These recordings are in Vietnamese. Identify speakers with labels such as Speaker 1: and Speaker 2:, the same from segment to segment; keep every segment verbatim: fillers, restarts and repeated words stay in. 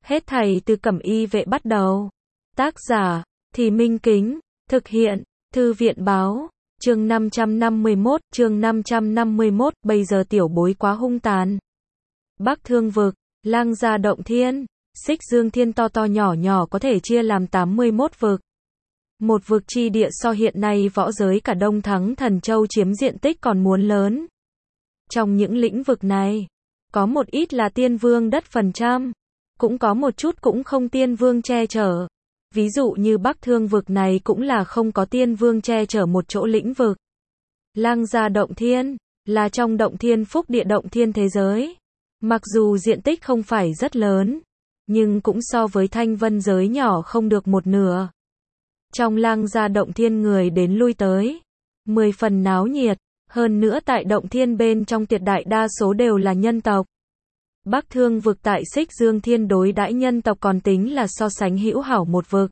Speaker 1: Hết thảy từ Cẩm Y Vệ bắt đầu. Tác giả, Thì Minh Kính, thực hiện, Thư viện báo, chương năm trăm năm mươi mốt, chương năm trăm năm mươi mốt, bây giờ tiểu bối quá hung tàn. Bắc Thương Vực, Lang Gia Động Thiên, Xích Dương Thiên to to nhỏ nhỏ có thể chia làm tám mươi mốt vực. Một vực chi địa so hiện nay võ giới cả Đông Thắng Thần Châu chiếm diện tích còn muốn lớn. Trong những lĩnh vực này, có một ít là tiên vương đất phần trăm, cũng có một chút cũng không tiên vương che chở. Ví dụ như Bắc Thương Vực này cũng là không có tiên vương che chở một chỗ lĩnh vực. Lang Gia Động Thiên, là trong Động Thiên Phúc Địa Động Thiên thế giới. Mặc dù diện tích không phải rất lớn, nhưng cũng so với Thanh Vân giới nhỏ không được một nửa. Trong Lang Gia Động Thiên người đến lui tới, mười phần náo nhiệt, hơn nữa tại Động Thiên bên trong tuyệt đại đa số đều là nhân tộc. Bắc Thương Vực tại Xích Dương Thiên đối đãi nhân tộc còn tính là so sánh hữu hảo một vực.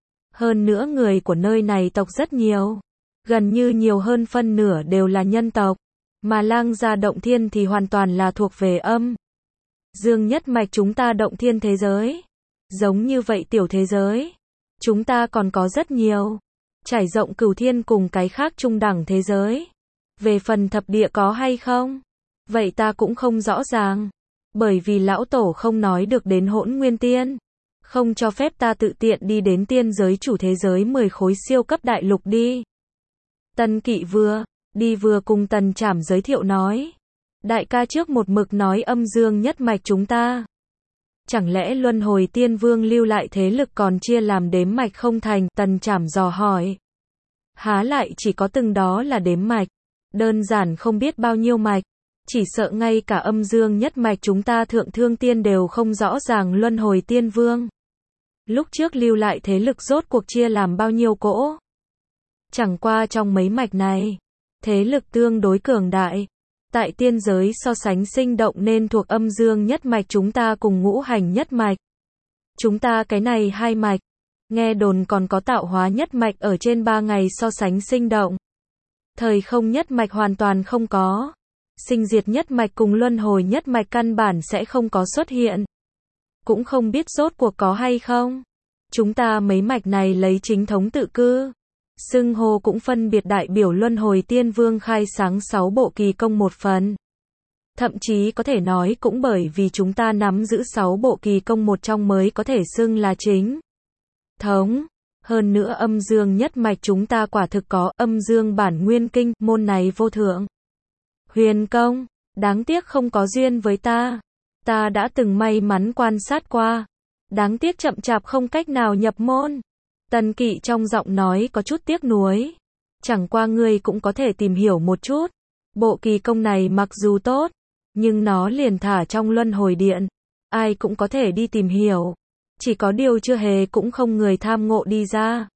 Speaker 1: Hơn nữa người của nơi này tộc rất nhiều, gần như nhiều hơn phân nửa đều là nhân tộc, mà Lang Gia Động Thiên thì hoàn toàn là thuộc về âm dương nhất mạch chúng ta Động Thiên thế giới. Giống như vậy tiểu thế giới, chúng ta còn có rất nhiều, trải rộng cửu thiên cùng cái khác trung đẳng thế giới. Về phần thập địa có hay không, vậy ta cũng không rõ ràng, bởi vì lão tổ không nói được đến Hỗn Nguyên Tiên, không cho phép ta tự tiện đi đến tiên giới chủ thế giới mười khối siêu cấp đại lục đi. Tần Kỵ vừa đi vừa cùng Tần Trảm giới thiệu nói, đại ca trước một mực nói âm dương nhất mạch chúng ta, chẳng lẽ Luân Hồi Tiên Vương lưu lại thế lực còn chia làm đếm mạch không thành? Tần Trảm dò hỏi. Há lại chỉ có từng đó là đếm mạch, đơn giản không biết bao nhiêu mạch, chỉ sợ ngay cả âm dương nhất mạch chúng ta Thượng Thương Tiên đều không rõ ràng Luân Hồi Tiên Vương lúc trước lưu lại thế lực rốt cuộc chia làm bao nhiêu cỗ. Chẳng qua trong mấy mạch này, thế lực tương đối cường đại, tại tiên giới so sánh sinh động nên thuộc âm dương nhất mạch chúng ta cùng ngũ hành nhất mạch. Chúng ta cái này hai mạch, nghe đồn còn có tạo hóa nhất mạch ở trên ba ngày so sánh sinh động. Thời không nhất mạch hoàn toàn không có. Sinh diệt nhất mạch cùng luân hồi nhất mạch căn bản sẽ không có xuất hiện. Cũng không biết rốt cuộc có hay không. Chúng ta mấy mạch này lấy chính thống tự cư. Xưng hô cũng phân biệt đại biểu Luân Hồi Tiên Vương khai sáng sáu bộ kỳ công một phần. Thậm chí có thể nói cũng bởi vì chúng ta nắm giữ sáu bộ kỳ công một trong mới có thể xưng là chính thống. Hơn nữa âm dương nhất mạch chúng ta quả thực có âm dương bản nguyên kinh, môn này vô thượng huyền công, đáng tiếc không có duyên với ta. Ta đã từng may mắn quan sát qua, đáng tiếc chậm chạp không cách nào nhập môn. Tần Kỵ trong giọng nói có chút tiếc nuối. Chẳng qua ngươi cũng có thể tìm hiểu một chút. Bộ kỳ công này mặc dù tốt, nhưng nó liền thả trong luân hồi điện, ai cũng có thể đi tìm hiểu. Chỉ có điều chưa hề cũng không người tham ngộ đi ra.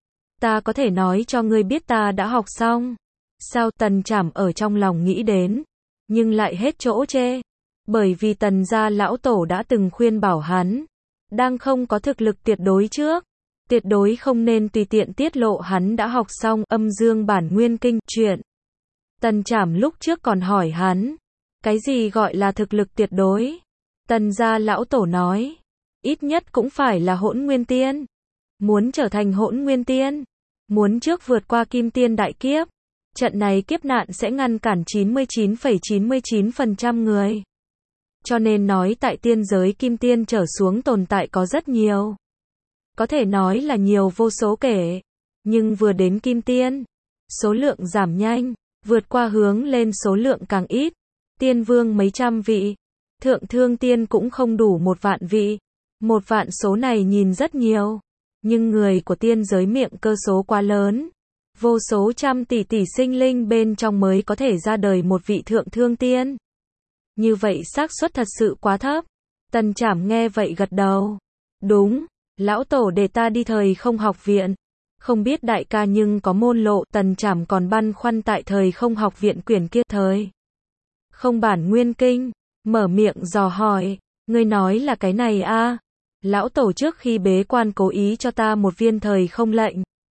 Speaker 1: Ta có thể nói cho ngươi biết ta đã học xong. Sao? Tần Trảm ở trong lòng nghĩ đến, nhưng lại hết chỗ chê. Bởi vì Tần gia lão tổ đã từng khuyên bảo hắn, đang không có thực lực tuyệt đối trước, tuyệt đối không nên tùy tiện tiết lộ hắn đã học xong âm dương bản nguyên kinh. Chuyện Tần Trảm lúc trước còn hỏi hắn, cái gì gọi là thực lực tuyệt đối? Tần gia lão tổ nói, ít nhất cũng phải là Hỗn Nguyên Tiên. Muốn trở thành Hỗn Nguyên Tiên, muốn trước vượt qua Kim Tiên đại kiếp, trận này kiếp nạn sẽ ngăn cản chín mươi chín phẩy chín mươi chín phần trăm người. Cho nên nói tại tiên giới Kim Tiên trở xuống tồn tại có rất nhiều. Có thể nói là nhiều vô số kể. Nhưng vừa đến Kim Tiên, số lượng giảm nhanh, vượt qua hướng lên số lượng càng ít. Tiên vương mấy trăm vị, Thượng Thương Tiên cũng không đủ một vạn vị. Một vạn số này nhìn rất nhiều, nhưng người của tiên giới miệng cơ số quá lớn. Vô số trăm tỷ tỷ sinh linh bên trong mới có thể ra đời một vị Thượng Thương Tiên. Như vậy xác suất thật sự quá thấp. Tần Trảm nghe vậy gật đầu. Đúng, lão tổ để ta đi thời không học viện. Không biết đại ca nhưng có môn lộ. Tần Trảm còn băn khoăn tại thời không học viện quyển kia thời không bản nguyên kinh, mở miệng dò hỏi, ngươi nói là cái này a? À? Lão tổ trước khi bế quan cố ý cho ta một viên thời không lệnh.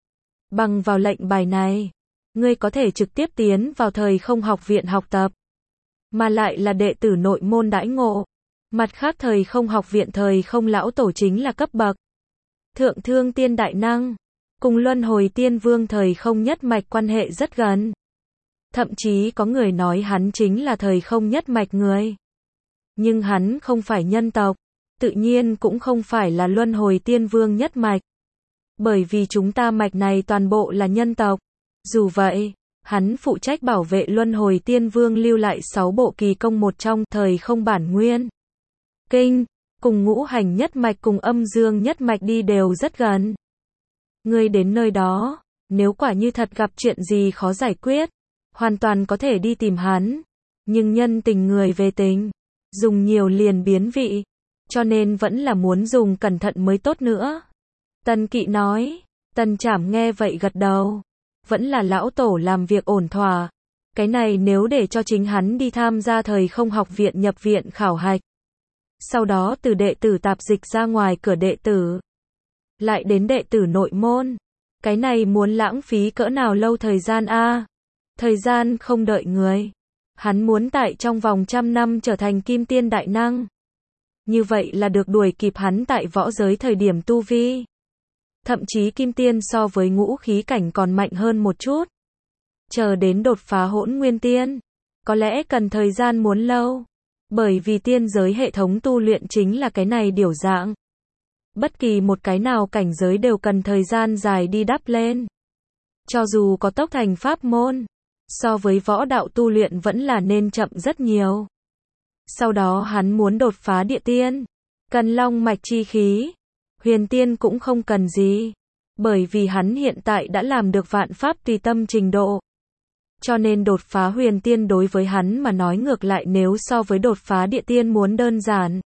Speaker 1: Bằng vào lệnh bài này, ngươi có thể trực tiếp tiến vào thời không học viện học tập, mà lại là đệ tử nội môn đãi ngộ. Mặt khác thời không học viện thời không lão tổ chính là cấp bậc thượng thương tiên đại năng, cùng luân hồi tiên vương thời không nhất mạch quan hệ rất gần. Thậm chí có người nói hắn chính là thời không nhất mạch người. Nhưng hắn không phải nhân tộc, tự nhiên cũng không phải là luân hồi tiên vương nhất mạch. Bởi vì chúng ta mạch này toàn bộ là nhân tộc. Dù vậy, hắn phụ trách bảo vệ luân hồi tiên vương lưu lại sáu bộ kỳ công một trong thời không bản nguyên kinh, cùng ngũ hành nhất mạch cùng âm dương nhất mạch đi đều rất gần. Ngươi đến nơi đó, nếu quả như thật gặp chuyện gì khó giải quyết, hoàn toàn có thể đi tìm hắn. Nhưng nhân tình người về tình, dùng nhiều liền biến vị, cho nên vẫn là muốn dùng cẩn thận mới tốt nữa. Tần Kỵ nói, Tần Trảm nghe vậy gật đầu. Vẫn là lão tổ làm việc ổn thỏa. Cái này nếu để cho chính hắn đi tham gia thời không học viện nhập viện khảo hạch. Sau đó từ đệ tử tạp dịch ra ngoài cửa đệ tử. Lại đến đệ tử nội môn. Cái này muốn lãng phí cỡ nào lâu thời gian a? Thời gian không đợi người. Hắn muốn tại trong vòng trăm năm trở thành kim tiên đại năng. Như vậy là được đuổi kịp hắn tại võ giới thời điểm tu vi. Thậm chí kim tiên so với ngũ khí cảnh còn mạnh hơn một chút. Chờ đến đột phá hỗn nguyên tiên, có lẽ cần thời gian muốn lâu. Bởi vì tiên giới hệ thống tu luyện chính là cái này điều dạng. Bất kỳ một cái nào cảnh giới đều cần thời gian dài đi đắp lên. Cho dù có tốc thành pháp môn, so với võ đạo tu luyện vẫn là nên chậm rất nhiều. Sau đó hắn muốn đột phá địa tiên, cần long mạch chi khí. Huyền tiên cũng không cần gì, bởi vì hắn hiện tại đã làm được vạn pháp tùy tâm trình độ. Cho nên đột phá huyền tiên đối với hắn mà nói ngược lại nếu so với đột phá địa tiên muốn đơn giản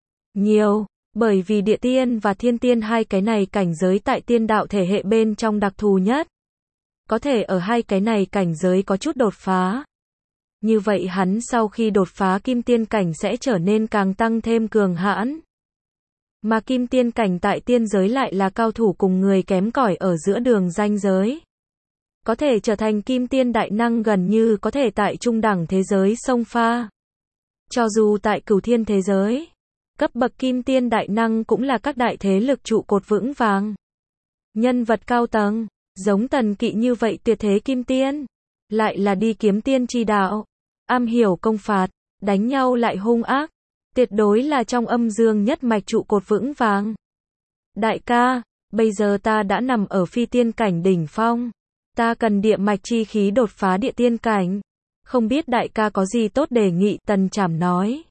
Speaker 1: nhiều, bởi vì địa tiên và thiên tiên hai cái này cảnh giới tại tiên đạo thể hệ bên trong đặc thù nhất. Có thể ở hai cái này cảnh giới có chút đột phá. Như vậy hắn sau khi đột phá kim tiên cảnh sẽ trở nên càng tăng thêm cường hãn. Mà kim tiên cảnh tại tiên giới lại là cao thủ cùng người kém cỏi ở giữa đường ranh giới. Có thể trở thành kim tiên đại năng gần như có thể tại trung đẳng thế giới xông pha. Cho dù tại cửu thiên thế giới, cấp bậc kim tiên đại năng cũng là các đại thế lực trụ cột vững vàng. Nhân vật cao tầng, giống Tần Kỵ như vậy tuyệt thế kim tiên, lại là đi kiếm tiên chi đạo, am hiểu công phạt, đánh nhau lại hung ác. Tuyệt đối là trong âm dương nhất mạch trụ cột vững vàng. Đại ca, bây giờ ta đã nằm ở phi tiên cảnh đỉnh phong. Ta cần địa mạch chi khí đột phá địa tiên cảnh. Không biết đại ca có gì tốt đề nghị, Tần Trảm nói.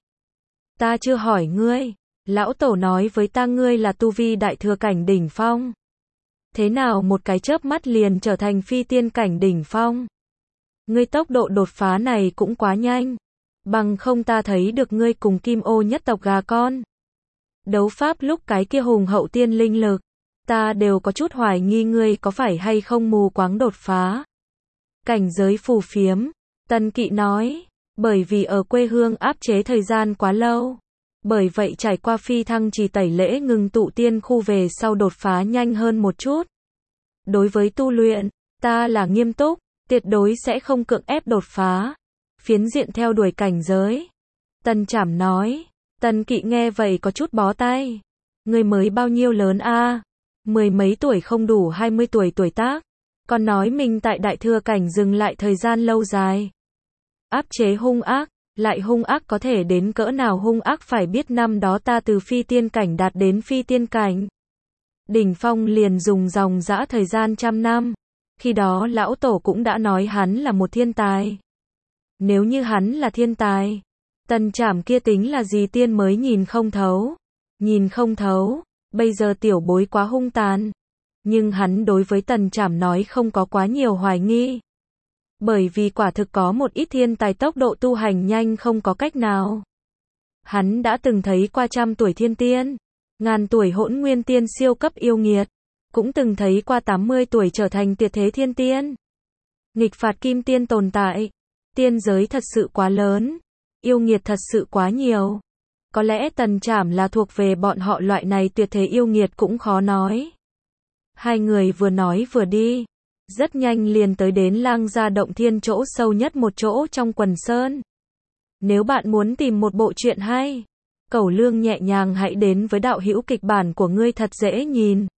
Speaker 1: Ta chưa hỏi ngươi. Lão tổ nói với ta ngươi là tu vi đại thừa cảnh đỉnh phong. Thế nào một cái chớp mắt liền trở thành phi tiên cảnh đỉnh phong? Ngươi tốc độ đột phá này cũng quá nhanh. Bằng không ta thấy được ngươi cùng Kim Ô nhất tộc gà con. Đấu pháp lúc cái kia hùng hậu tiên linh lực. Ta đều có chút hoài nghi ngươi có phải hay không mù quáng đột phá. Cảnh giới phù phiếm. Tần Kỵ nói. Bởi vì ở quê hương áp chế thời gian quá lâu. Bởi vậy trải qua phi thăng trì tẩy lễ ngừng tụ tiên khu về sau đột phá nhanh hơn một chút. Đối với tu luyện, ta là nghiêm túc, tuyệt đối sẽ không cưỡng ép đột phá. Phiến diện theo đuổi cảnh giới. Tần Trảm nói. Tần Kỵ nghe vậy có chút bó tay. Ngươi mới bao nhiêu lớn a? Mười mấy tuổi không đủ hai mươi tuổi tuổi tác. Còn nói mình tại đại thừa cảnh dừng lại thời gian lâu dài. Áp chế hung ác. Lại hung ác có thể đến cỡ nào hung ác phải biết năm đó ta từ phi tiên cảnh đạt đến phi tiên cảnh. Đỉnh phong liền dùng dòng dã thời gian trăm năm. Khi đó lão tổ cũng đã nói hắn là một thiên tài. Nếu như hắn là thiên tài, Tần Trảm kia tính là gì tiên mới nhìn không thấu. Nhìn không thấu, bây giờ tiểu bối quá hung tàn. Nhưng hắn đối với Tần Trảm nói không có quá nhiều hoài nghi. Bởi vì quả thực có một ít thiên tài tốc độ tu hành nhanh không có cách nào. Hắn đã từng thấy qua trăm tuổi thiên tiên, ngàn tuổi hỗn nguyên tiên siêu cấp yêu nghiệt. Cũng từng thấy qua tám mươi tuổi trở thành tuyệt thế thiên tiên. Nghịch phạt kim tiên tồn tại. Tiên giới thật sự quá lớn. Yêu nghiệt thật sự quá nhiều. Có lẽ Tần Trảm là thuộc về bọn họ loại này tuyệt thế yêu nghiệt cũng khó nói. Hai người vừa nói vừa đi. Rất nhanh liền tới đến Lang Gia Động Thiên chỗ sâu nhất một chỗ trong quần sơn. Nếu bạn muốn tìm một bộ truyện hay, Cẩu Lương nhẹ nhàng hãy đến với đạo hữu kịch bản của ngươi thật dễ nhìn.